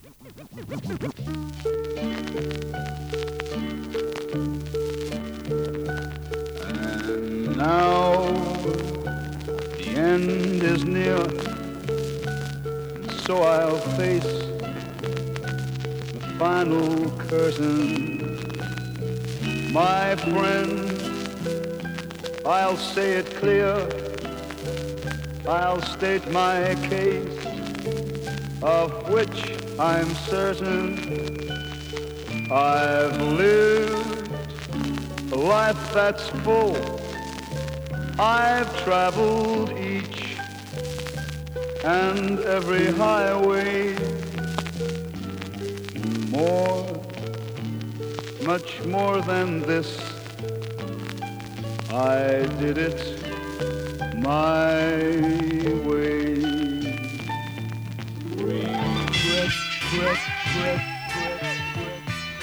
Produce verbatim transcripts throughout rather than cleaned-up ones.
And now the end is near, and so I'll face the final curtain. My friend, I'll say it clear, I'll state my case, of which I'm certain. I've lived a life that's full, I've traveled each and every highway, more, much more than this. I did it my way. Regret, regret, regret, regret.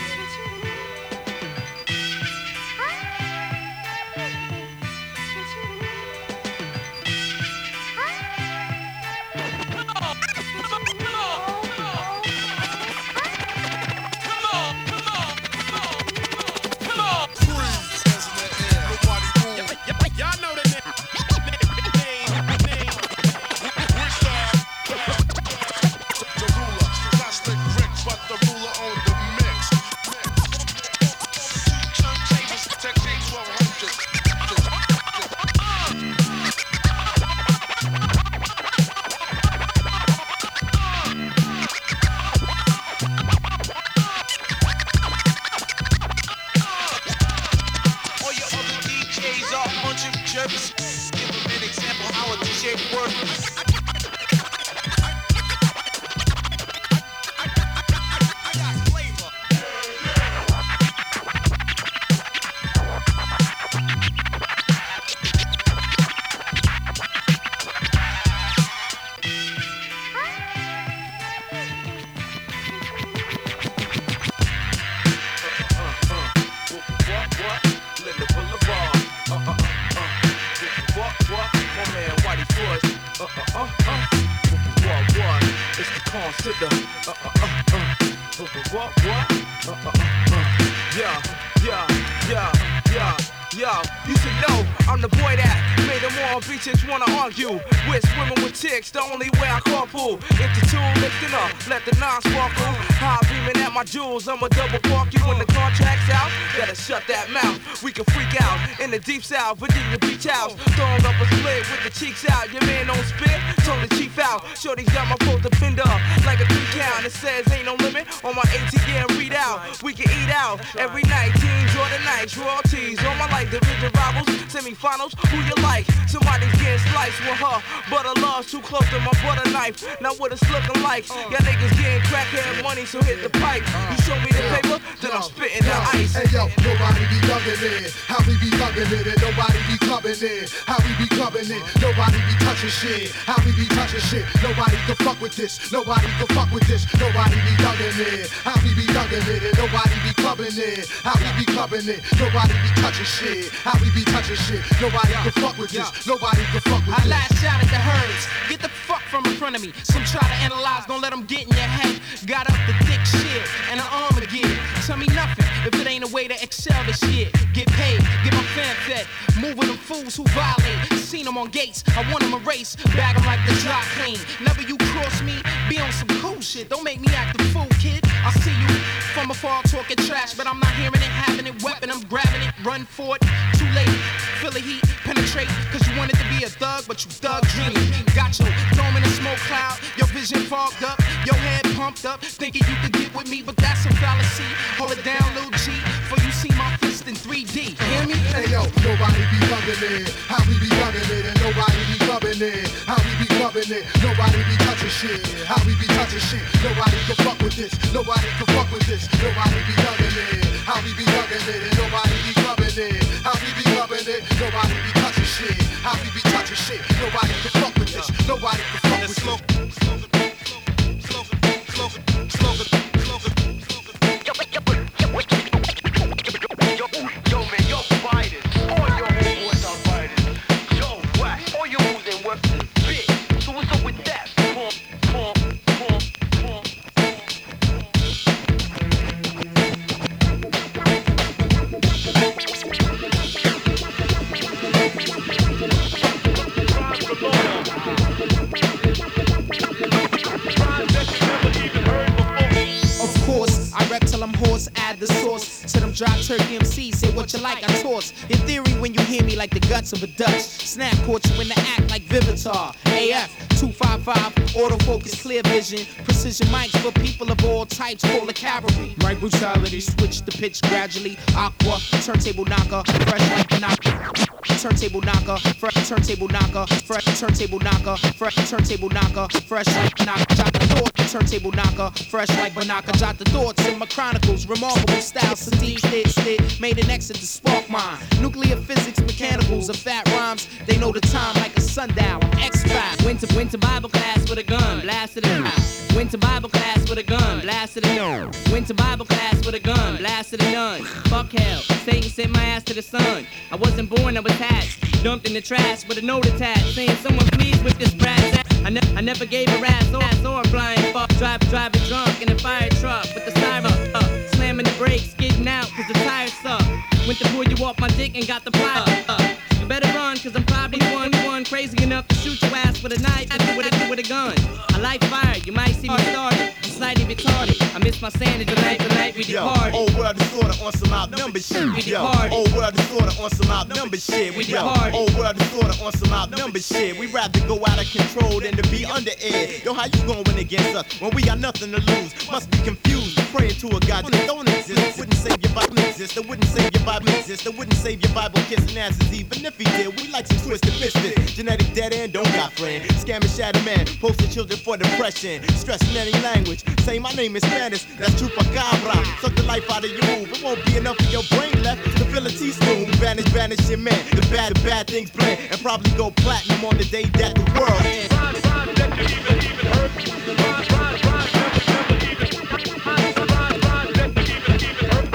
The only way I carpool, if the tool lifting up, let the nine sparkle. High beaming at my jewels, I'ma double park you when the contract's out. Better shut that mouth, we can freak out in the deep south, Virginia Beach house. Throwing up a split with the cheeks out, your man don't spit, told the chief out. Shorty's got my foot to pinned up like a three count. It says ain't no limit on my A T M readout. We can eat out every night, teams or the nights, royalties. All my life, division rivals, semifinals, who you like? Somebody's getting sliced with her, but her love's too close to my butter knife. Now what it's looking like? Y'all niggas getting crackhead money, so hit the pipe. You show me the paper, then I'm spitting the ice. Hey yo, nobody be thugging it. How we be thugging it and nobody be clubbing it. How we be clubbing it, nobody be touching shit. How we be touching shit, nobody can fuck with this. Nobody can fuck with this, nobody be thugging it. How we be thugging it and nobody be clubbing it. How we be clubbing it, nobody be touching shit. How we be touching shit, nobody can fuck with this. Nobody can fuck with this. I lash out at the herds. Get the fuck from in front of me. Some try to analyze, don't let them get in your head. Got up the thick shit and an arm again. Tell me nothing if it ain't a way to excel this shit. Get paid, get my fan fed. Move with them fools who violate. Seen them on gates, I want them erased. Bag them like the dry clean. Never you cross me, be on some cool shit. Don't make me act a fool, kid. I see you from afar talking trash, but I'm not hearing it, having it, weapon. I'm grabbing it, run for it. Too late, feel the heat, penetrate. Cause you wanted to be a thug, but you thug dreaming. Got your dome in a smoke cloud, your vision fogged up, your head pumped up, thinking you could get with me, but that's a fallacy. Hold it down, little G, for you see my fist in three D. Hear me? Hey yo, nobody be thugging it. How we be thugging it and nobody be clubbing it. How we be clubbing it, nobody be touching shit. How we be touching shit, nobody can fuck with this. Nobody can fuck with this. Nobody be thugging it. How we be thugging it and nobody be clubbing it. How we be clubbing it, nobody be touching shit. How we be touching shit, nobody can fuck with this. Nobody can fuck with this. Slogan, slogan, slogan, slogan, slogan, slogan. Yo, man, yo, fighters. All your homeboys are fighters. Yo, whack. All your moves and weapons big. So what's up with that? Pump, pump, pump, pump. horse, add the sauce to them dry turkey M Cs. Say what you like, I toss. In theory, when you hear me like the guts of a Dutch, snap caught you in the act like Vivitar. A F two five five, autofocus, clear vision, precision mics for people of all types. Call the cavalry. Right brutality, switch the pitch gradually. Aqua, turntable knocker, fresh like the knocker. Turntable knocker, fresh turntable knocker, fresh turntable knocker, fresh turntable knocker, fresh like the knocker. Jot the thoughts, turntable knocker, fresh like Banaka. Jot the thoughts in my chronicles, remarkable style. Sadie did, did, made an exit to spark mine. Nuclear physics, mechanicals, of fat rhymes. They know the time like a sundial. X-Fact. Went to went to Bible class with a gun, blasted it out. Went to Bible class with a gun, blasted a nun. Went to Bible class with a gun, blasted a nun. Fuck hell, Satan sent my ass to the sun. I wasn't born, I was hatched, dumped in the trash with a note attached, saying someone please with this brass ass. I, ne I never gave a ass or ass or a flying fuck. Drive, driving drunk in a fire truck with the siren up, slamming the brakes, getting out cause the tires suck. Went to pull you off my dick and got the fly up. You better run, cause I'm probably one one crazy enough to shoot your ass with a knife and with a, with a gun. I like fire, you might see me started. I'm slightly retarded. I miss my sanity tonight, tonight we departed. Old world is sorta on some outnumber shit. We departed. Old world is sorta on some outnumber shit. We departed. Old world is sorta on some outnumber shit. We rather go out of control than to be under air. Yo, how you gonna win against us when we got nothing to lose? Must be confused. Praying to a God that don't exist. Wouldn't save your Bible exist. That wouldn't save your Bible exist. That wouldn't save your Bible kissing asses even if he did. We like some twisted misfits. Genetic dead end, don't got friend. Scamming shadow man, posting children for depression. Stressing any language. Say my name is Spanish. That's chupacabra. Suck the life out of your move. It won't be enough of your brain left to fill a teaspoon. Vanish, vanish your man. The bad, the bad things blend and probably go platinum on the day that the world ends. Rise, rise, that you even, even heard. Rise, rise, rise, never, never even. Rise, rise, rise, that you even, even heard.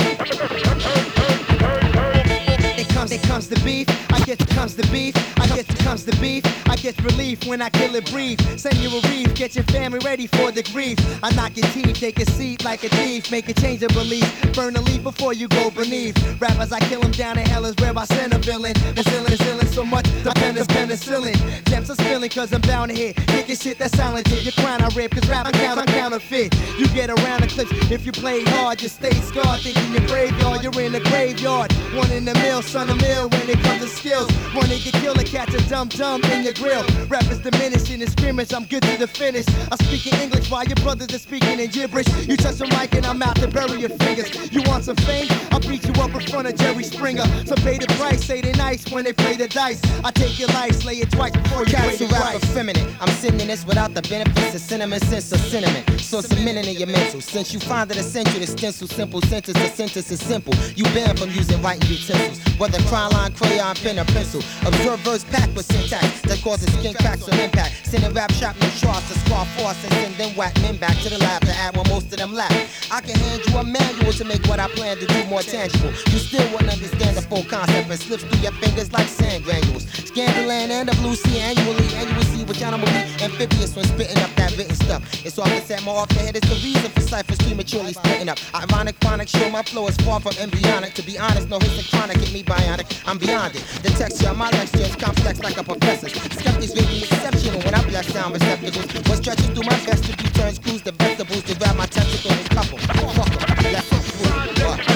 It comes, it comes to beef. I guess it comes to beef. I guess it comes to beef. I get relief when I kill it brief. Send you a reef, get your family ready for the grief. I knock your teeth, take a seat like a thief. Make a change of belief, burn a leaf before you go beneath. Rappers, I kill them down in hell is where I send a villain. The ceiling, ceiling so much, the pen is penicillin. Gems are spilling cause I'm down here. Kicking shit that's sound legit. Your crown I rip cause rap account I'm counterfeit. You get around the clips if you play hard. You stay scarred, thinking you're graveyard. You're in the graveyard. One in the mill, son of mill when it comes to skills. One nigga kill a catch a dumb dumb in your grill. Rappers diminishing in scrimmage, I'm good to the finish. I speak in English while your brothers are speaking in gibberish. You touch the mic and I'm out to bury your fingers. You want some fame? I'll beat you up in front of Jerry Springer. So pay the price, say they nice when they play the dice. I take your life, slay it twice before you Cats pay who your rap rights. effeminate. I'm sending this without the benefits of cinnamon, sense of cinnamon. So cementing in your mental. Since you find it essential to stencil simple sentence, the sentence is simple. You banned from using writing utensils, whether crayon, crayon, pen, or pencil. Observe verse packed with syntax that causes skin cracks or impact. Sending rap shot no shots to scar force and send them whack men back to the lab to add when most of them lack. I can hand you a manual to make what I plan to do more tangible. You still wouldn't understand the full concept and slips through your fingers like sand granules. Scan the land and the blue sea annually, and you will see which animal be amphibious when spitting up that written stuff. It's often set more off the head is the reason for ciphers prematurely splitting up. Ironic, chronic, show my flow is far from embryonic. To be honest, no hits chronic, hit me bionic. I'm beyond it. The texture of my lecture is complex like a professor's. Skeptics make me exceptional when I blast sound receptacles. But stretching through my vestibule turns crews to vegetables to grab my tentacles and couple. Fuck 'em, left foot through. What?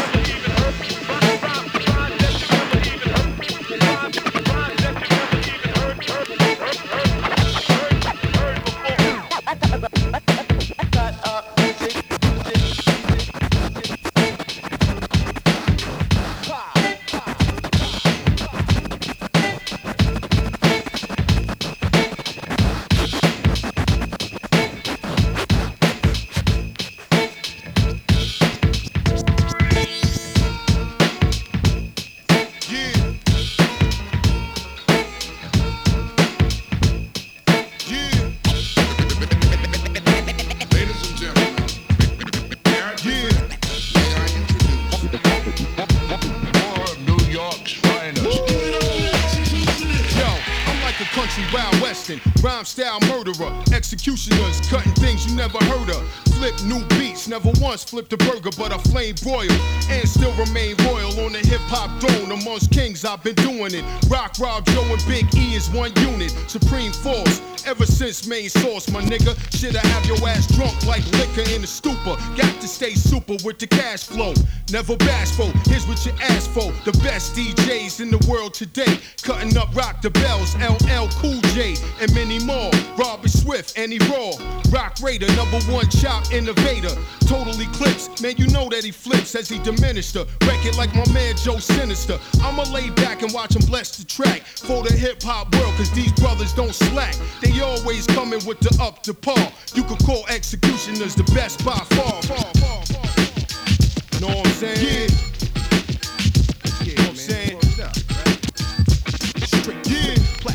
Rhyme style murderer, executioners, cutting things you never heard of. flip new beats, never once flipped a burger, but I flame broil and still remain royal on the hip hop throne. Amongst kings, I've been doing it. Rock, Rob, Joe, and Big E is one unit. Supreme force, ever since main source, my nigga. Shit, I have your ass drunk like liquor in a stupor. Got to stay super with the cash flow. Never bashful, here's what you asked for. The best D Js in the world today. Cutting up Rock the Bells, L L Cool J, and many more. Robert Swift, Annie Raw, Rock Raider, number one chop innovator. Total Eclipse, man, you know that he flips as he diminished her. Wreck it like my man Joe Sinister. I'ma lay back and watch him bless the track for the hip hop world, cause these brothers don't slack. They always coming with the up to par. You could call Executioners the best by far. far, far, far. Know what I'm saying? Yeah. Yeah, know what I'm saying? Straight, yeah.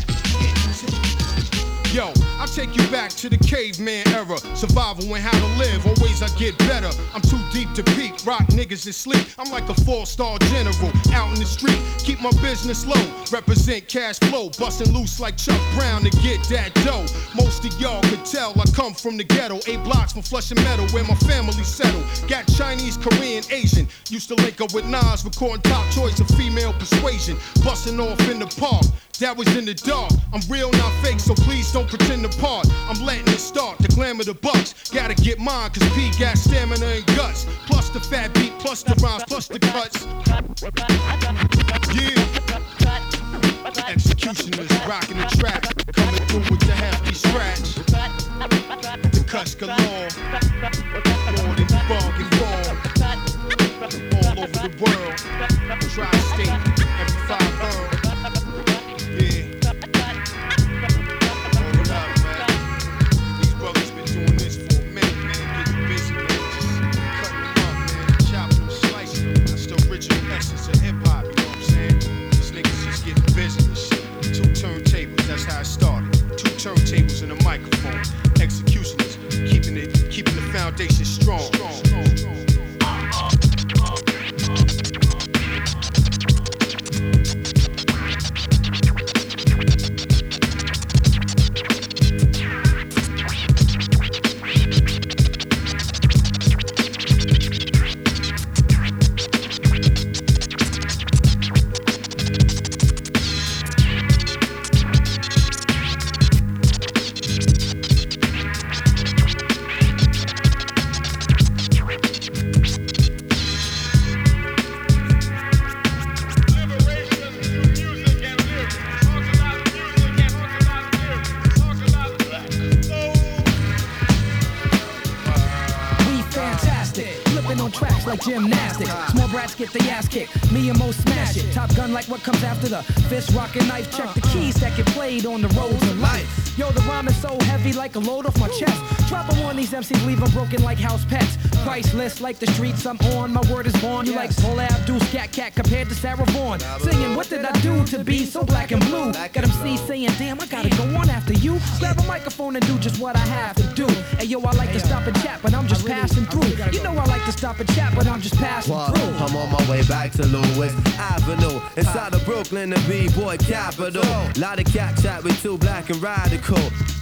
Yo, I'll take you back to the caveman era. Survival and how to live, always I get better. I'm too deep to peak, rock niggas is sleep. I'm like a four-star general, out in the street. Keep my business low, represent cash flow. Bustin' loose like Chuck Brown to get that dough. Most of y'all could tell I come from the ghetto. Eight blocks from Flushing Meadow, where my family settled. Got Chinese, Korean, Asian. Used to link up with Nas, recording Top Choice of female persuasion. Bustin' off in the park. That was in the dark. I'm real, not fake, so please don't pretend to part. I'm letting it start, the glamour, the bucks. Gotta get mine, cause P got stamina and guts. Plus the fat beat, plus the rhymes, plus the cuts. Yeah. Executioners rocking the track. Coming through with the hefty scratch. The cuts galore. Lord in the bargain form. All over the world. Tri-state, every five borough. Essence of hip hop, you know what I'm saying? These niggas just getting busy and shit. Two turntables, that's how it started. Two turntables and a microphone. Executioners, keeping it, keeping the foundation strong. strong, strong, strong. Gymnastics, small brats get their ass kicked. Me and Mo smash it. Top Gun like what comes after the fist, rock and knife. Check the keys that get played on the roads of life. Yo, the rhyme is so heavy like a load off my chest. Drop them on these M Cs, leave them broken like house pets. Priceless like the streets I'm on. My word is born. You like Soul Abdul, Scat Cat compared to Sarah Vaughan. Singing, what did I do to be so black and blue? Got M Cs saying, damn, I gotta go on after you. Grab a microphone and do just what I have to do. Hey yo, I like to stop and chat, but I'm just passing through. You know I like to stop and chat, but I'm just passing through. I'm on my way back to Lewis Avenue, inside of Brooklyn, the B-boy capital. Lot of cat chat with two black and radical.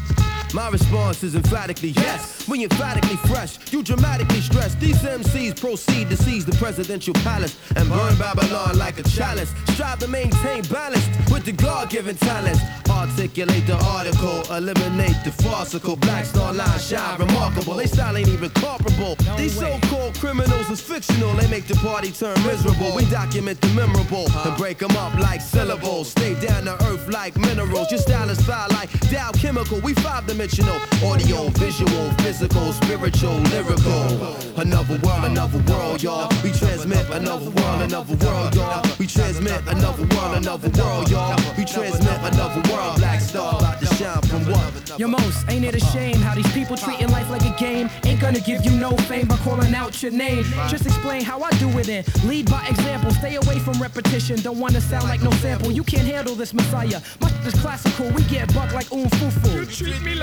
My response is emphatically yes. When you're emphatically fresh, you dramatically stress. These M Cs proceed to seize the presidential palace and burn Babylon like a chalice. Strive to maintain balance with the God-given talents. Articulate the article, eliminate the farcical. Black Star Line shine remarkable. They style ain't even comparable. These so-called criminals is fictional. They make the party turn miserable. We document the memorable and break them up like syllables. Stay down to earth like minerals. Your style is foul like Dow Chemical. We five-dimensional. Audio, visual, physical, spiritual, lyrical. Another world, another world, y'all. We transmit another world, another world, y'all. We transmit another world, another world, y'all. We transmit another world. Black Star about to shine from what? Yo, Most, ain't it a shame how these people treating life like a game? Ain't gonna give you no fame by calling out your name. Just explain how I do it and lead by example. Stay away from repetition. Don't wanna sound like no sample. You can't handle this Messiah. My shit is classical. We get bucked like oom foo foo. You treat me like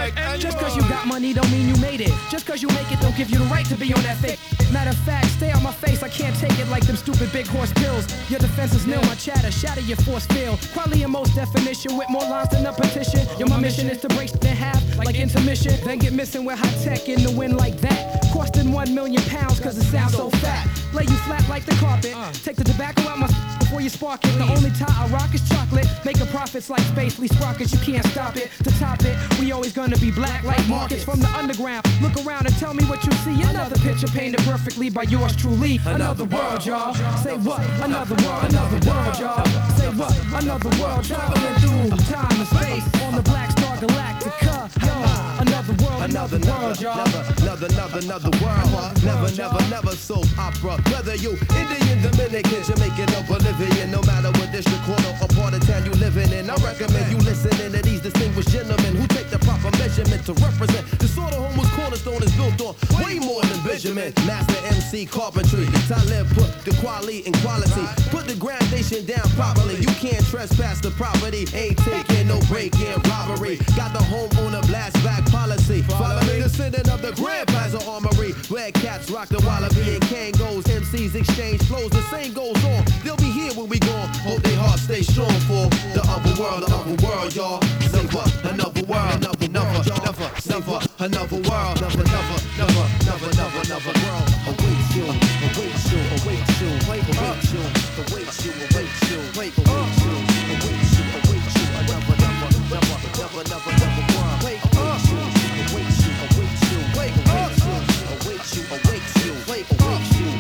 like Just cause you got money don't mean you made it. Just cause you make it don't give you the right to be on that fake. Matter of fact, stay on my face, I can't take it like them stupid big horse pills. Your defense is nil, my chatter, shatter your force field. Quality in most definition with more lines than a petition. Yo, my mission is to break in half like intermission. Then get missing with high tech in the wind like that. Costing one million pounds cause it sounds so fat. Lay you flat like the carpet. Take the tobacco out my before you spark it. The only tie I rock is chocolate. Making profits like space, Lee sprockets, you can't stop it. To top it, we always gonna be black like markets from the underground. Look around and tell me what you see. Another picture painted perfectly by yours truly. Another world, y'all. Say what? Another world, another world, y'all. Say what? Another world, traveling through time and space on the Black Star Galactica. Yo, another world, another, another world, y'all. Another, another, another world. Never, never, never soap opera. Whether you Indian, Dominican, Jamaican, or Bolivian, no matter what district, corner, or part of town you living in, I recommend you listening to these distinguished gentlemen who take the proper measurement to represent the sort of home whose cornerstone is built on way more than Benjamin. Master M C carpentry, Talib put the quality in quality. Put the groundation down properly. You can't trespass the property. Ain't taking no break-in robbery. Got the homeowner blast back policy. Follow me, descendant of the Grand Plaza Armory. Black cats rock the wallaby and Kangos. M Cs exchange flows. The same goes on. They'll be here when we gone. Hope they hearts stay strong for the other world, the other world, y'all. Never, another world, never, never, never, never, another world, never, never, never, never, never, never world. Await you, await you, await you, wait, await you, await you, await you, wait, await you, await you, await you, another, never, never, never, never, never world. Wait, await you, await you, await you, wait, await you, await you, await you, wait, await you.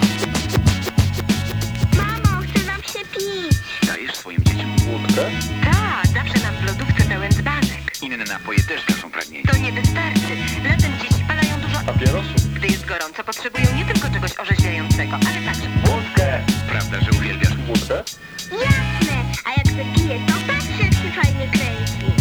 Mamo, chce nam się pić. Dajesz swoim dzieciom wódkę? Tak, zawsze nam w lodówce pełen dzbanek. Inne napoje też gaszą pragnienie. To nie wystarczy. Latem dzieci palają dużo papierosów. Gdy jest gorąco, potrzebują nie tylko czegoś orzeźwiającego, ale także wódkę. Prawda, że uwielbiasz wódkę? Jasne, a jak se pije, to patrz jak się fajnie kręci.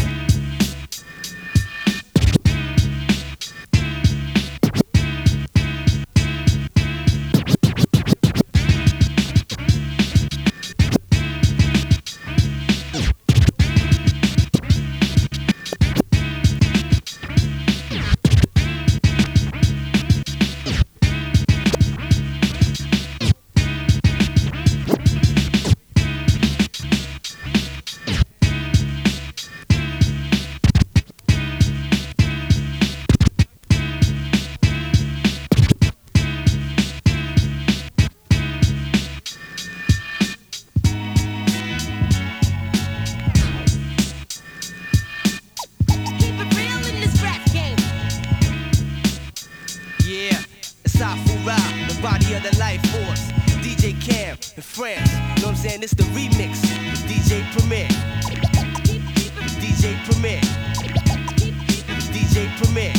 It's the remix with D J Premier. D J Premier. D J Premier.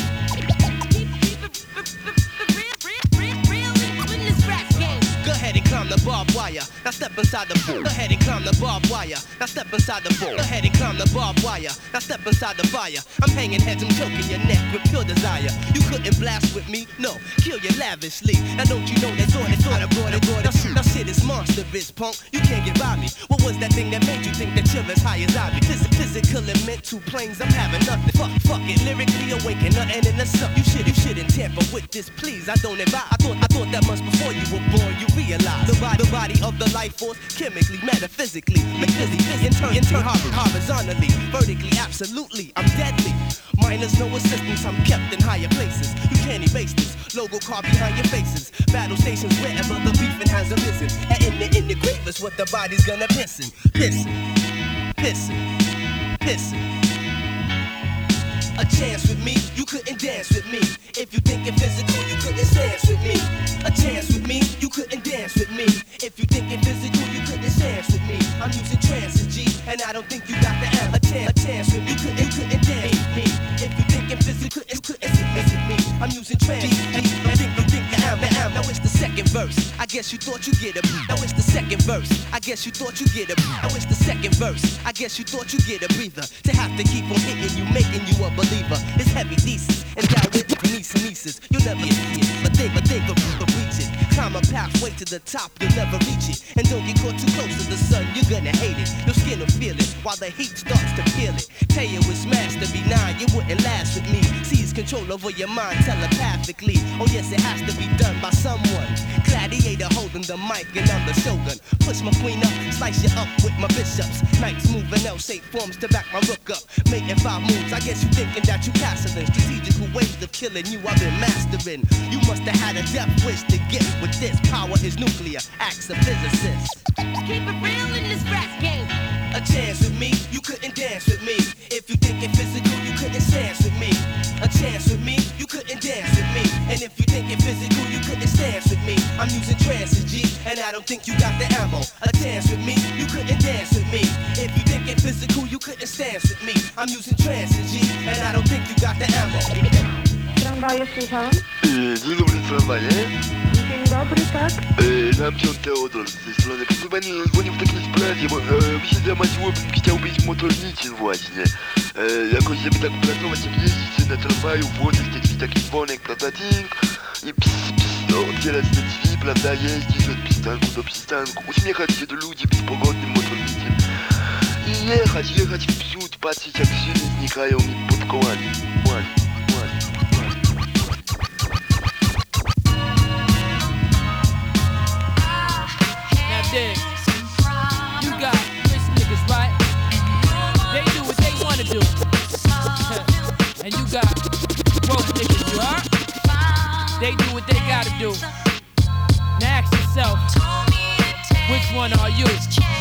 Go ahead and climb the barbed wire. Now step inside the pool. Go ahead and climb the barbed wire. Now step inside the pool. Go ahead and climb the barbed wire. Now step inside the fire. I'm hanging heads, I'm choking your neck with pure desire. You couldn't blast with me, no, kill you lavishly. Now don't you know that's all they thought I brought it, brought it. Now, now shit is monstrous, punk. You can't get by me. What was that thing that made you think that you're as high as I be? Phys- physical and mental planes, I'm having nothing. Fuck, fuck it, lyrically awaken, nothing in the suck. You should, you shouldn't tamper with this, please. I don't advise. I thought, I thought that much before you were born. You realize the body, the body of the life force, chemically, metaphysically, physically, internally, inter- horizontally, vertically, absolutely. I'm deadly. Minus no assistance, I'm kept in higher places. You can't erase this logo carved behind your faces. Battle stations wherever the beefing has arisen. And in the in the grave is what the body's gonna pissin', pissin', pissin', pissin'. A chance with me, you couldn't dance with me. If you think it physical, you couldn't dance with me. A chance with me, you couldn't dance with me. If you think it physical, you couldn't dance with me. I'm using trances, G, and I don't think you got the L. A chance, a chance with me, you couldn't, you couldn't dance with me. If you think it physical, you couldn't dance with me. I'm using trances, G, and I think you think the L, the L. Now it's the second verse. I guess you thought you get a. Now it's the second verse. I guess you thought you get a. Now it's the second verse. I guess you thought you get a breather. To have to keep on hitting you, making you a believer. It's heavy thesis, endowed with niece and nieces. You'll never get it, but think, but think of, of reach it. Climb I'm a pathway to the top, you'll never reach it. And don't get caught too close to the sun, you're gonna hate it. Your skin will feel it, while the heat starts to peel it. Tell you it's master be nine, you wouldn't last with me. Seize control over your mind telepathically. Oh yes, it has to be done by someone. Gladiator holding the mic and I'm the shogun. Push my queen up, slice you up with my bishops. Knights moving L-shaped forms to back my rook up. Making five moves, I guess you thinking that you castling. Strategical ways of killing you, I've been mastering. You must have had a death wish to get with this. Power is nuclear, acts of physicists. Keep it real in this rap game. A chance with me, you couldn't dance with me. If you think it physical, you couldn't dance with me. A chance with me, you couldn't dance with me. And if you think it physical, you couldn't dance with me. I'm using trances, G, and I don't think you got the ammo. A chance with me, you couldn't dance with me. If you think it physical, you couldn't dance with me. I'm using trances, G, and I don't think you got the ammo. Tramwaje słucham. Dzień dobry, tramwaje. Dzień dobry, tak? Lampion Teodor z tej strony. Proszę pani, dzwonię w takiej sprawie, bo e, mi się zamadziło, bym chciał być motornikiem właśnie. E, jakoś, żeby tak pracować, jak jeździć na tramwaju, włożyć te drzwi, taki dzwonek, prawda, ting. I ps, ps, no, otwierać te drzwi, prawda, jeździć od przystanku do przystanku, uśmiechać się do ludzi, być pogodnym motornikiem. I jechać, jechać w przód, patrzeć jak szyny znikają mi pod kołami. Łani, łani. Dig. You got rich niggas, right? They do what they wanna do. And you got broke niggas, you heard? They do what they gotta do. Now ask yourself, which one are you?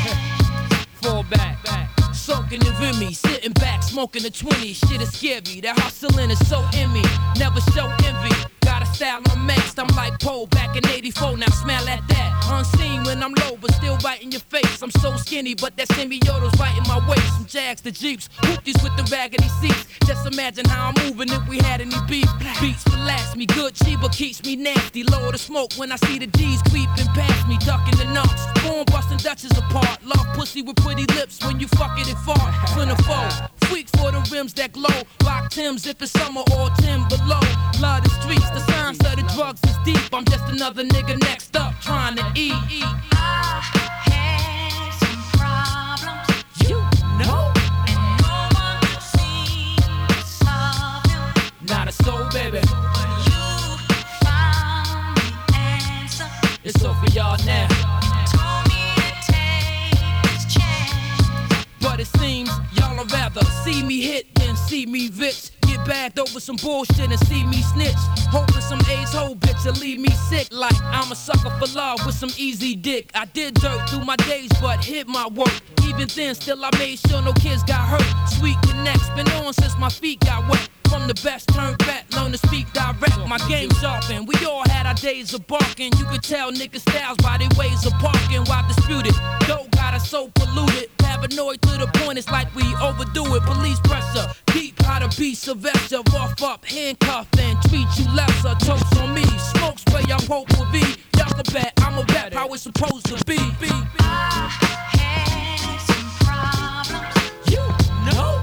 Fall back, back. Soaking in Vimy, sitting back, smoking a twenty. Shit is scary, that hustling is so in me. Never show envy. Got a style unmatched, I'm like Poe back in eighty-four, now smell at that. Unseen when I'm low, but still right in your face. I'm so skinny, but that semiota's right in my waist. From Jags to Jeeps, hoopties with the raggedy seats. Just imagine how I'm moving if we had any beef. Beats relax me, good Chiba keeps me nasty. Lower the smoke when I see the G's creeping past me, ducking the knocks. Born busting Dutches apart. Love pussy with pretty lips when you fuck it and fart. Plentiful, freak for the rims that glow. Rock Timbs if it's summer or ten below. Love the streets, the signs of the drugs is deep. I'm just another nigga next up trying to eat. I had some problems. You know, and no one could see to solve them. Not a soul, baby. You found the answer. It's all for y'all now. Told me to take this chance. But it seems y'all would rather see me hit than see me rich. Get bagged over some bullshit and see me snitch. Hoping some A's whole bitch will leave me sick. Like I'm a sucker for love with some easy dick. I did dirt through my days but hit my work. Even then still I made sure no kids got hurt. Sweet connects been on since my feet got wet. From the best turned back, learn to speak direct. My game sharpened, we all had our days of barking. You could tell niggas' styles by their ways of parking. Why disputed? Doe got us so polluted. Paranoid to the point it's like we overdo it. Police pressure, deep how to be Sylvester. Rough up, handcuff and treat you lesser. Toast on me, smoke spray, I'm hope will be. Y'all can bet I'm a rap how it's supposed to be. be, be. I had some problems. You know.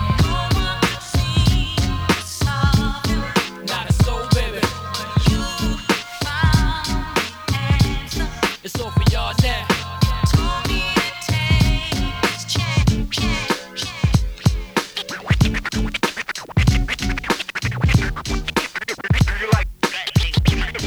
It's all for y'all now. Told me to take this chance. You like that? You like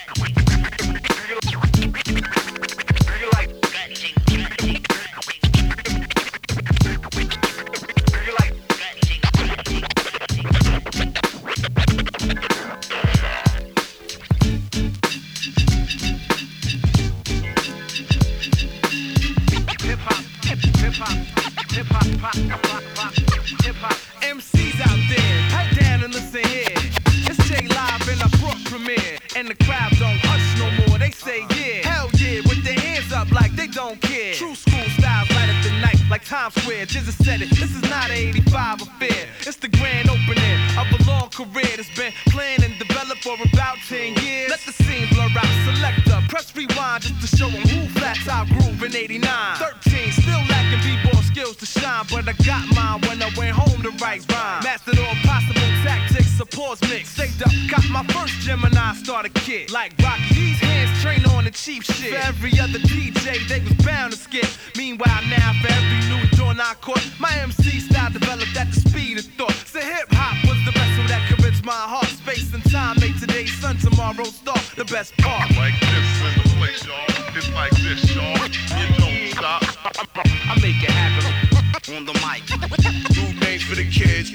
M Cs out there, pipe down and listen here. It's J Live and I brought premiere. And the crowd don't hush no more, they say yeah. Hell yeah, with their hands up like they don't care. True school styles light up the night like Times Square. Jizza said it, this is not an eighty-five affair. It's the grand opening of a long career that's been planned and developed for about ten years. Let the scene blur out, select up, press rewind just to show them who flat top groove in eighty-nine. thirteen, still lacking b-ball skills to shine, but I got mine when I went home to write rhyme. Mastered all possible tactics, applause mix. Saved up, got my first Gemini starter kit. Like Rocky, these hands train been on the cheap shit. For every other D J, they was bound to skip. Meanwhile, now for every new joint I caught, my M C style developed at the speed of thought. So hip hop was the vessel that could reach my heart. Space and time made today's sun, tomorrow's star. The best part. Like this in the place, y'all. It's like this, y'all. You don't stop. I make it happen on the mic. New names for the kids.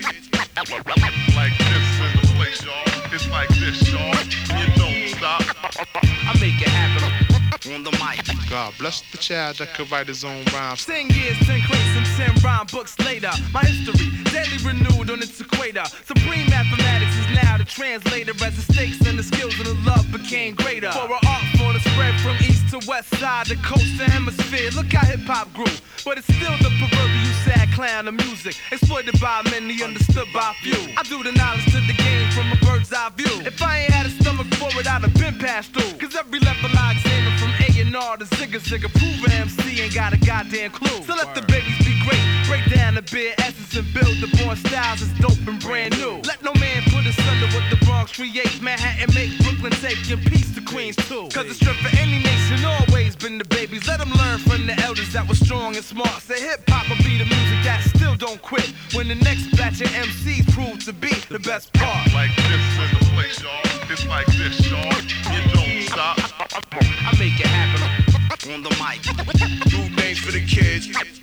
Like this in the place, y'all. It's like this, y'all. You don't stop. I make it happen on the mic. God bless the child that could write his own rhymes. Ten years, ten crates, and ten rhyme books later. My history, daily renewed on its equator. Supreme mathematics is now the translator. As the stakes and the skills and the love became greater. For an art form to spread from east to west side, the coast to hemisphere. Look how hip hop grew. But it's still the proverbial sad clown of music. Exploited by many, understood by few. I do the knowledge to the game from a bird's eye view. If I ain't had a stomach for it, I'd have been passed through. Cause every level I examine from A and R to Zigga Zigga, prove an M C ain't got a goddamn clue. So let the babies be great, break down the bare essence and build the born styles that's dope and brand new. Let no man put us under what the Bronx create. Manhattan make Brooklyn take, and peace to Queens too. Cause the strength for any nation always been the babies. Let them learn from the elders that were strong and smart. Say hip hop will be the music that still don't quit. When the next batch of M Cs prove to be the best part. Like this in the place, y'all. It's like this, y'all. You don't stop. I make it happen on the mic. New names for the kids.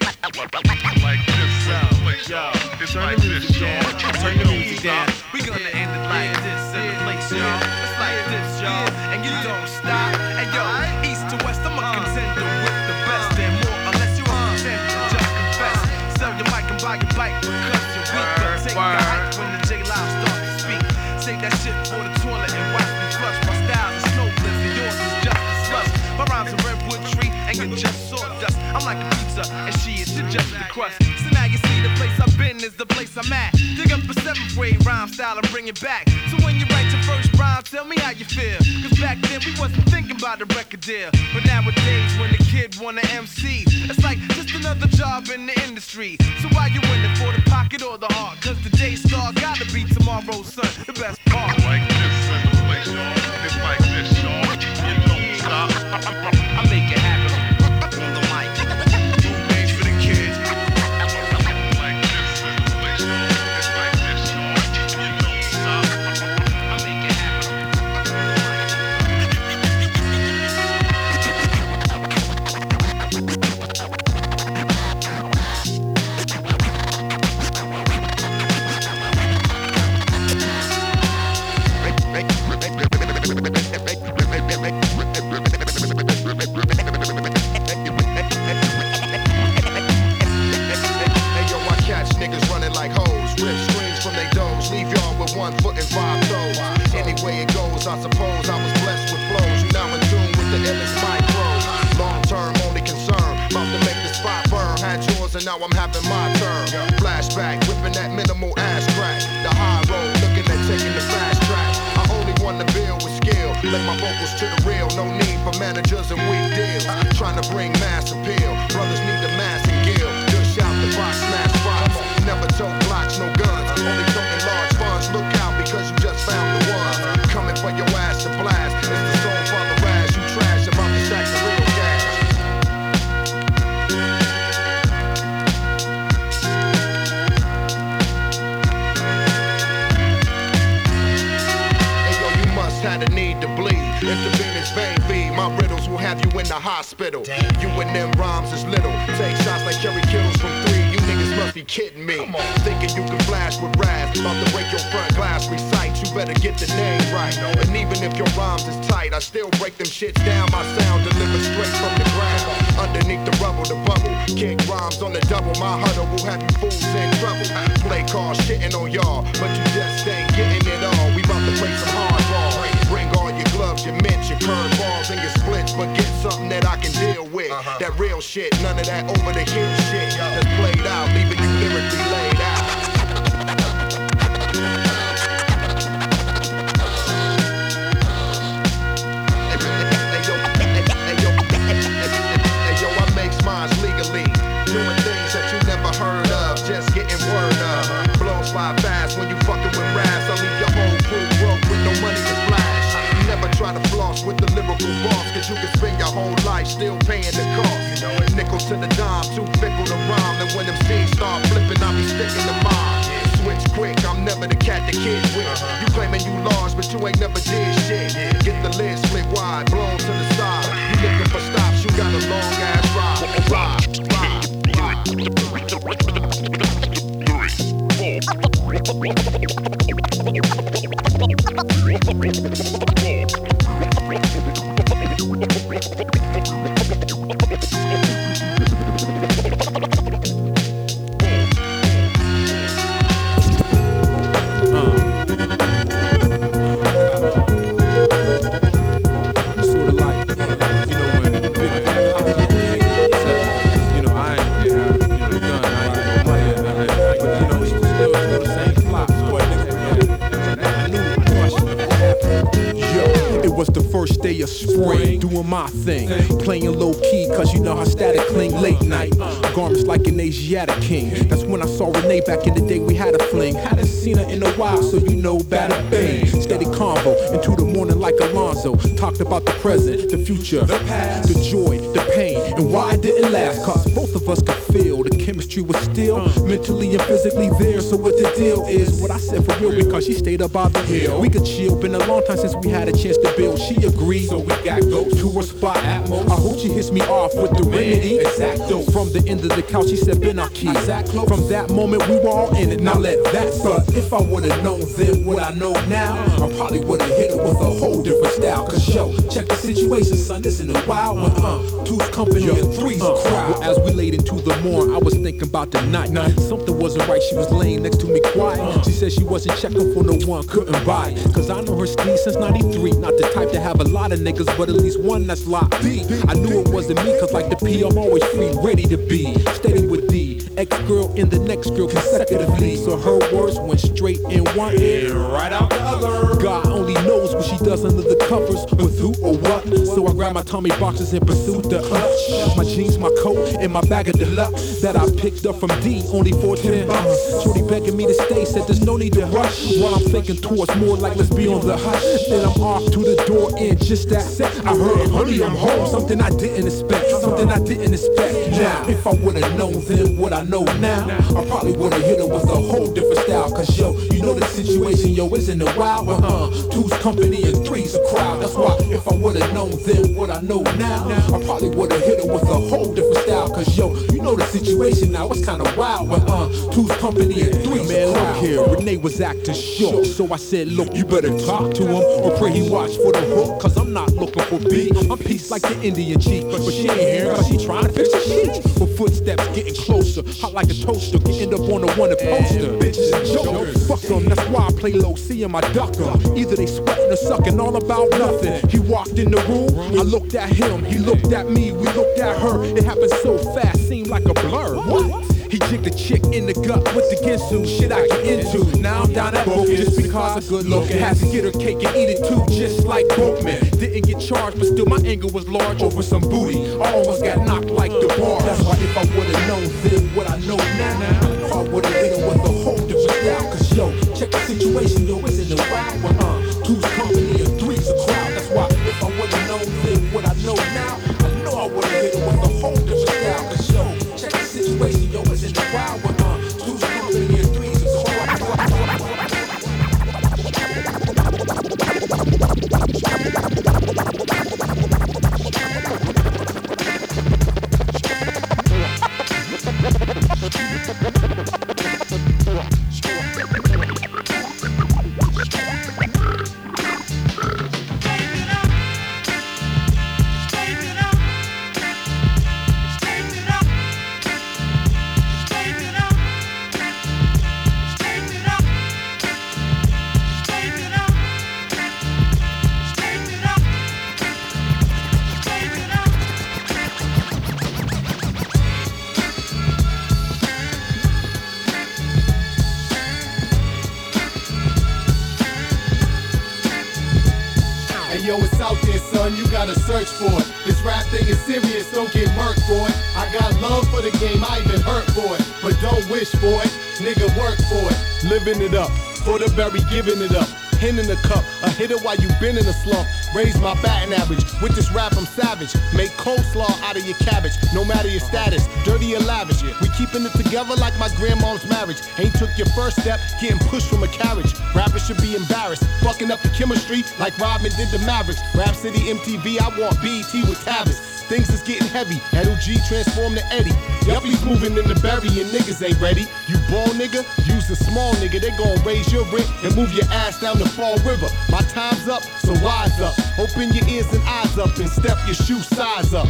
Like this in the place, y'all. It's like this, y'all. Turn the music down. We gonna end it like this in the place, y'all. It's like this, y'all. And you don't stop. And yo, east to west, I'm a contender with the best and more. Unless you a contender, just confess. Sell your mic and buy your bike because you're weak. Don't take the hype when the J Live start to speak. Save that shit for the toilet and watch me flush. My style's a snow blizzard, yours is just a slush. My rhymes a redwood tree and you're just sawdust. I'm like a pizza and she is, you're just the crust. So now you see the place I've been is the place I'm at. Dig up a seventh grade rhyme style and bring it back. So when you write your first rhyme, tell me how you feel. Cause back then we wasn't thinking about the record deal. But nowadays when the kid wanna M C, it's like just another job in the industry. So why you in it, for the pocket or the heart? Cause today's star gotta be tomorrow's son, the best part. Like this in the place, y'all. It's like this, y'all. You don't stop. I make it happen on the mic. New names for the kids. Like this in the place, y'all. It's like this, y'all. You don't stop. I make it happen on the mic. One foot and five toes. Any way it goes, I suppose I was blessed with flows. You now in tune with the illest micro. Long term, only concern. About to make the spot burn. Had yours and now I'm having my turn. Flashback, whipping that minimal ass crack. The high road, looking at taking the fast track. I only want to build with skill. Let my vocals to the real. No need for managers and weak deals. Trying to bring mass appeal. Brothers need the mass and gill. Just shout the box, smash spots. Never tote blocks, no guns. Only toting large funds. Look out because you just found the one. Coming for your ass to blast. It's the soul father Raz. You trash about to stack the real cash. Hey yo, you must have the need to bleed. Intravenous vein feed. My riddles will have you in the hospital. Damn. You and them rhymes is little. Take shots like Kerry Kittles from three. You niggas must be kidding me. Thinking you can flash with Raz. About to break your front glass. Recite, you better get the name right. And even if your rhymes is tight, I still break them shits down. My sound delivered straight from the ground. Underneath the rubble, the bubble. Kick rhymes on the double. My huddle will have you fools in trouble. Play cards shitting on y'all, but you just ain't getting it all. We about to play some hardball. Bring all your gloves, your mitts, your curveballs, and your splits, but get something that I can deal with. Uh-huh. That real shit, none of that over the hill shit. That's played out, leaving you lyrically laid out. Hey yo, I makes mines legally, doing things that you never heard of, just getting word of. Blows by fast when you fucking with raps. I leave your whole crew broke with no money to flash. Never try to floss floss with the lyrical boss, cause you can spend your whole life still paying the cost. You know, a nickel to the dime, too fickle to rhyme. And when them scenes start flipping, I'll be sticking to mine. Switch quick, I'm never the cat the kid with. You claiming you large, but you ain't never did shit. Get the lid split wide, blown to the side. You looking for stops, you got a long ass ride. Ride, Day of spring, doing my thing, playing low key, cause you know how static cling late night. Garments like an Asiatic king. That's when I saw Renee back in the day. We had a fling. Hadn't seen her in a while, so you know bada bang. Steady convo into the morning like Alonzo. Talked about the present, the future, the past, the joy, the pain, and why it didn't last. Cause both of us could feel the chemistry was still mentally and physically there. So what the deal is, what I said for real, because she stayed up by the hill. We could chill, been a long time since we had a chance to build. She agreed, so we got go to her spot. At most, I hope she hits me off with the remedy. Exacto. From the end of the couch, she said, "Ben, I'll keep." From that moment, we were all in it. Now let that suck. If I would've known then what I know now, I probably would've hit her with a whole different style. Cause yo, check the situation, son. This in a while when uh, two's company and three's a crowd. Well, as we laid into the morn, I was thinking about the night. Something wasn't right. She was laying next to me quiet. She said she wasn't checking for no one, couldn't buy it. Cause I know her steed since ninety-three. Not the type to have a lot of niggas, but at least one that's locked deep. I knew it wasn't me, cause like the P, I'm always free, ready to be steady with the ex-girl and the next girl consecutively. So her words went straight in one ear, right out the other. God only knows what she does under the covers, with who or what. So I grabbed my Tommy boxes and pursued the clutch. My jeans, my coat, and my bag of deluxe that I picked up from D, only for ten bucks. Shorty begging me to stay, said there's no need to rush. While I'm thinking towards more like let's be on the hush. Then I'm off to the door in just that set. I heard, honey, I'm home. Something I didn't expect. Something I didn't expect. Now, if I would've known then what I know now, I probably would've hit her with a whole different style. Cause yo, you know the situation, yo, isn't it wild? Uh, two's company and three's a crowd. That's why if I would've known then what I know now, I probably would've hit her with a whole different style. Cause yo, you know the situation now, it's kinda wild. But uh, two's company and three's a crowd. Man, look here, Renee was acting short. So I said, look, you better talk to him or pray he watch for the hook. Cause I'm not looking for beef. I'm peace like the Indian chief. But she ain't here cause she trying to fix the sheets. With footsteps getting closer, hot like a toaster, getting up on the wanted poster. Bitches and jokers, fuck them, that's why I play low, seeing my ducker. Either they sweating or sucking, all about nothing. He walked in the room, I looked at him, he looked at me, we looked at her. It happened so fast, seemed like a blur. What? He jigged a chick in the gut with the Ginsu, shit I get into. Now I'm down at Boca just because I'm good looking. Had to get her cake and eat it too, just like Boatman. Didn't get charged, but still my anger was large over some booty. I almost got knocked like the bar. That's why if I would've known then what I know now, I would've hit her with a whole different style. Cause yo, check the situation, yo, isn't it wild? Well, uh, two's company and three's a crowd. That's why if I would've known then what I know now, I know I would've hit her with a whole different style. Cause yo, check the situation, yo, isn't it wild? Well, uh, two's company and three's a crowd. Yo, it's out there, son, you gotta search for it. This rap thing is serious, don't get murked for it. I got love for the game, I even hurt for it. But don't wish for it, nigga, work for it. Living it up, for the berry, giving it up. Hen in the cup, a hitter while you been in a slump. raise my batting average. With this rap, I'm savage. Make coleslaw out of your cabbage, no matter your status, dirty or lavish. We keeping it together like my grandma's marriage. Ain't took your first step, getting pushed from a carriage. Rappers should be embarrassed, fucking up the chemistry like Rodman did the Mavericks. Rap City, M T V, I want B E T with tablets. Things is getting heavy, L G transformed to Eddie. Yuppie's moving in the berry and niggas ain't ready. You ball nigga, use a small nigga. They gon' raise your rent and move your ass down the Fall River. My time's up, so wise up. Open your ears and eyes up and step your shoe size up.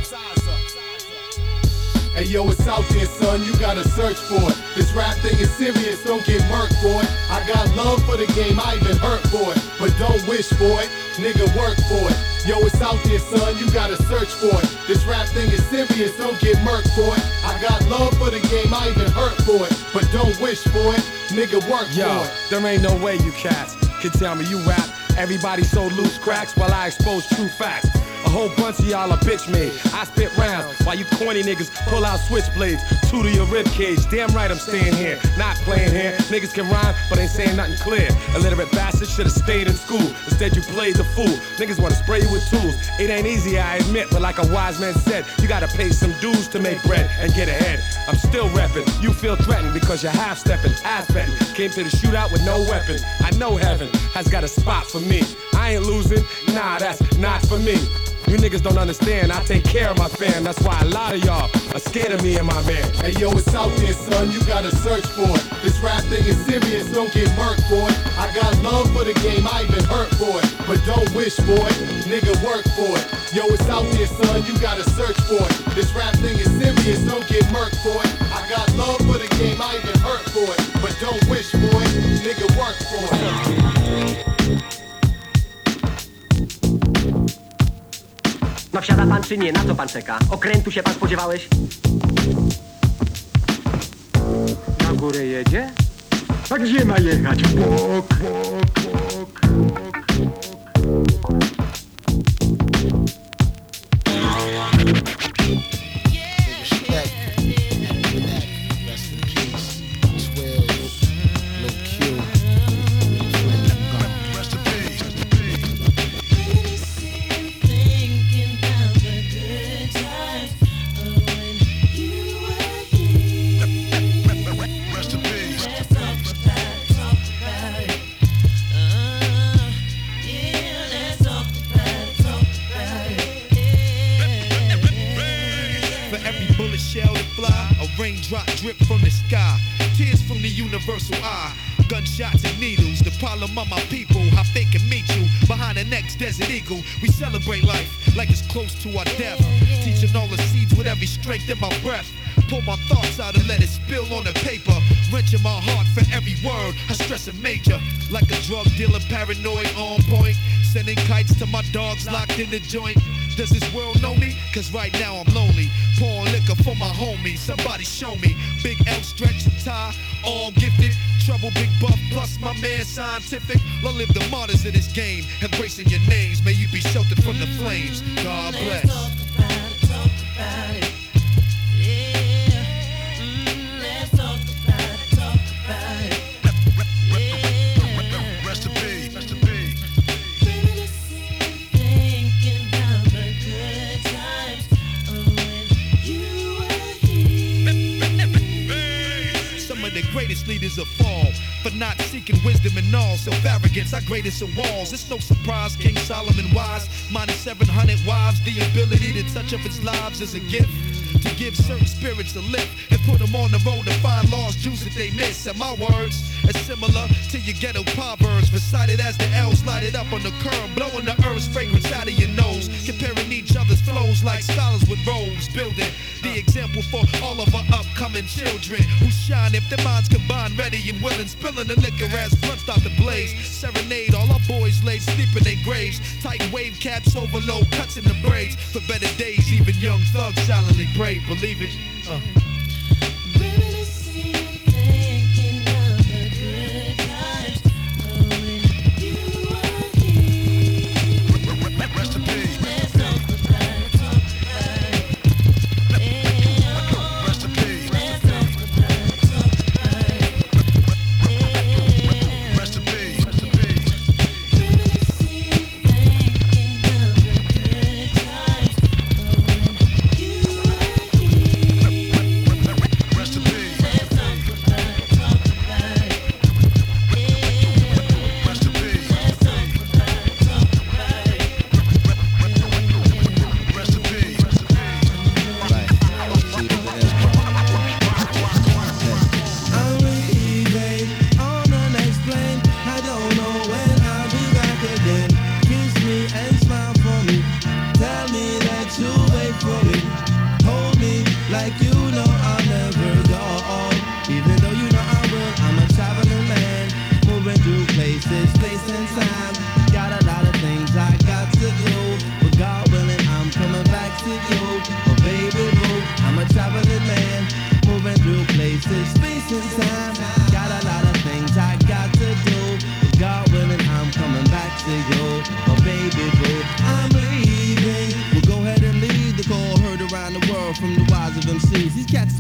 Hey yo, it's out there, son, you gotta search for it. This rap thing is serious, don't get murked for it. I got love for the game, I even hurt for it. But don't wish for it, nigga, work for it. Yo, it's out there, son, you gotta search for it. This rap thing is serious, don't get murked for it. I got love for the game, I even hurt for it. But don't wish for it, nigga, work yo, for it. There ain't no way you cats can tell me you rap. Everybody so loose cracks while I expose true facts. A whole bunch of y'all are bitch made. I spit rounds while you corny niggas pull out switchblades. Two to your rib cage. Damn right I'm staying here, not playing here. Niggas can rhyme, but ain't saying nothing clear. Illiterate bastard should've stayed in school. Instead you played the fool. Niggas wanna spray you with tools. It ain't easy, I admit, but like a wise man said, you gotta pay some dues to make bread and get ahead. I'm still reppin'. You feel threatened because you're half stepping, ass betting. Came to the shootout with no weapon. I know heaven has got a spot for me. I ain't losing, nah, that's not for me. You niggas don't understand, I take care of my fam. That's why a lot of y'all are scared of me and my man. Hey yo, it's out there, son, you gotta search for it. This rap thing is serious, don't get murked for it. I got love for the game, I even hurt for it. But don't wish for it, nigga, work for it. Yo, it's out there, son, you gotta search for it. This rap thing is serious, don't get murked for it. I got love for the game, I even hurt for it. But don't wish for it, nigga, work for it. No wsiada pan czy nie? Na co pan czeka? Okrętu się pan spodziewałeś? Na górę jedzie? A gdzie ma jechać? Bok, bok, bok, bok. Raindrop drip from the sky, tears from the universal eye. Gunshots and needles, the problem of my people. How they can meet you behind the next desert eagle. We celebrate life like it's close to our death. Teaching all the seeds with every strength in my breath. Pull my thoughts out and let it spill on the paper. Wrenching my heart for every word. I stress a major, like a drug dealer, paranoid on point. Sending kites to my dogs locked in the joint. Does this world know me? Cause right now I'm lonely. Pouring liquor for my homies. Somebody show me. Big L stretch and tie, all gifted. Trouble, big buff, plus my man scientific. Long live the martyrs of this game. Embracing your names. May you be sheltered from the flames. God bless. Let's talk about it, talk about it. Yeah. Mm, let's talk about it, talk about it. Yeah. Rest in peace, rest in peace. Thinking about the good times. Oh, when you were here. Some of the greatest leaders of fall for not seeking wisdom and all. Self-arrogance, our greatest of walls. It's no surprise King Solomon wise, minus seven hundred wives. The ability to touch up his lives is a gift. To give certain spirits a lift and put them on the road to find lost Jews that they miss. And my words are similar to your ghetto proverbs, recited as the L's lighted up on the curb, blowing the earth's fragrance out of your nose, comparing each other's flows like scholars with robes, building the example for all of our upcoming children who shine if their minds combine, ready and willing, spilling the liquor as blunts start to blaze. Serenade all our boys laid sleep in their graves, tight wave caps over low cuts in the braids. For better days, even young thugs silently pray. Believe it. Uh.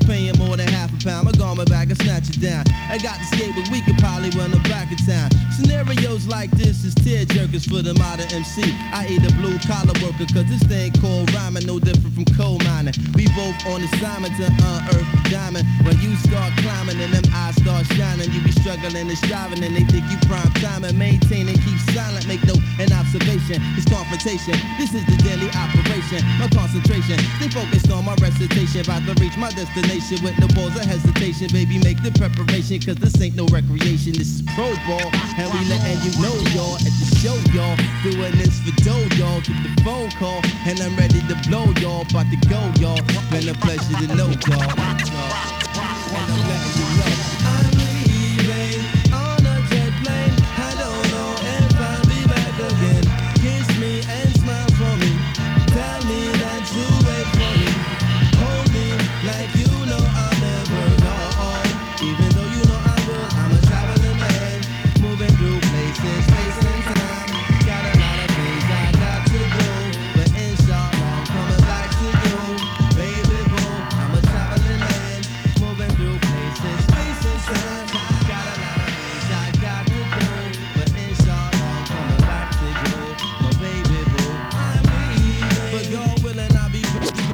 paying more than half a pound. My garment back and snatch it down. I got the skate, but we could probably run them back in town. Scenarios like this is tear jerkers for the modern M C. I ain't a blue collar worker, cause this thing called rhyming no different from coal mining. We both on assignment to unearth the diamond. When you start climbing and them eyes start shining, you be struggling and striving and they think you prime time and maintain and keep silent. Make note and observation. It's confrontation. This is the daily operation. My concentration. Stay focused on my recitation. About to reach my destination with no pause or hesitation. Baby, make the preparation, cause this ain't no recreation. This is pro ball. And we letting you know, y'all, at the show, y'all. Doing this for dough, y'all. Get the phone call. And I'm ready to blow, y'all. About to go, y'all. Been a pleasure to know, y'all. And I'm letting you know. I'm leaving on a jet plane. I don't know if I'll be back again. Kiss me and smile for me. Tell me that you wait for me. Hold me like you know I'll never go. Even though you know I will, I'm a traveling man. Moving through places, space and time. Got a lot of things I got to do. But inshallah, I'm coming back to you. Baby boo, I'm a traveling man. Moving through places, space and time. Got a lot of things I got to do. But inshallah, I'm coming back to you. My baby boo, I'm leaving. But God willing, I'll be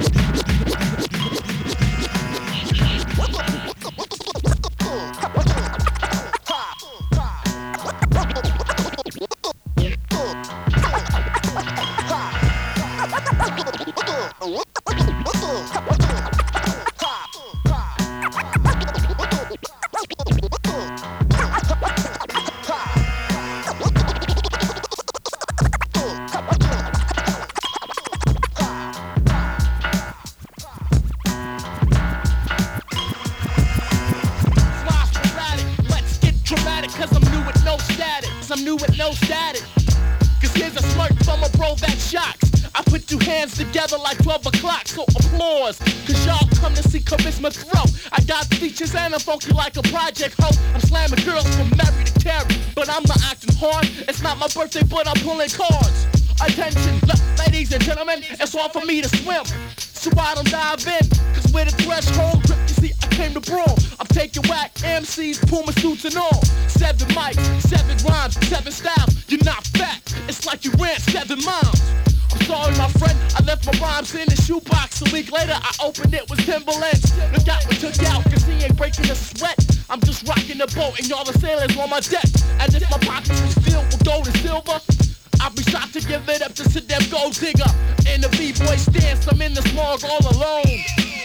I'm new with no static. Cause here's a smirk from a bro that shocks. I put two hands together like twelve o'clock, so applause. Cause y'all come to see charisma throw. I got features and I'm funky like a project hoe. I'm slamming girls from Mary to Carrie, but I'm not acting hard. It's not my birthday, but I'm pulling cards. Attention, ladies and gentlemen, it's all for me to swim. So I don't dive in, cause with a threshold grip, you see, I came to brawl. I'm taking whack M Cs, Puma suits and all. Seven mics, seven rhymes, seven styles. You're not fat, it's like you ran seven miles. I'm sorry, my friend, I left my rhymes in the shoebox. A week later, I opened it with Timberlands. Look out what took out, cause he ain't breaking a sweat. I'm just rocking the boat and y'all the sailors on my deck. And if my pockets was filled with gold and silver, I'll be shocked to give it up to sit them gold digger. In the B-boy stance, I'm in the smalls all alone.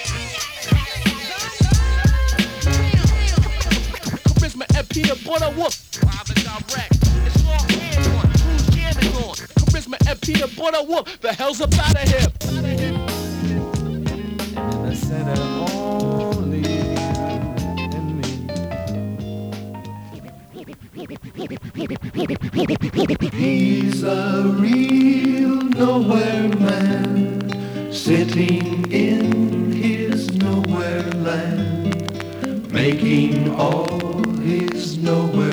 Charisma and peanut butter whoop. Live and direct. It's all hands on. Who's jamming on? Charisma and peanut butter whoop. The hell's up out of here? And I said it only you and me. He's a real nowhere man, sitting in his nowhere land, making all his nowhere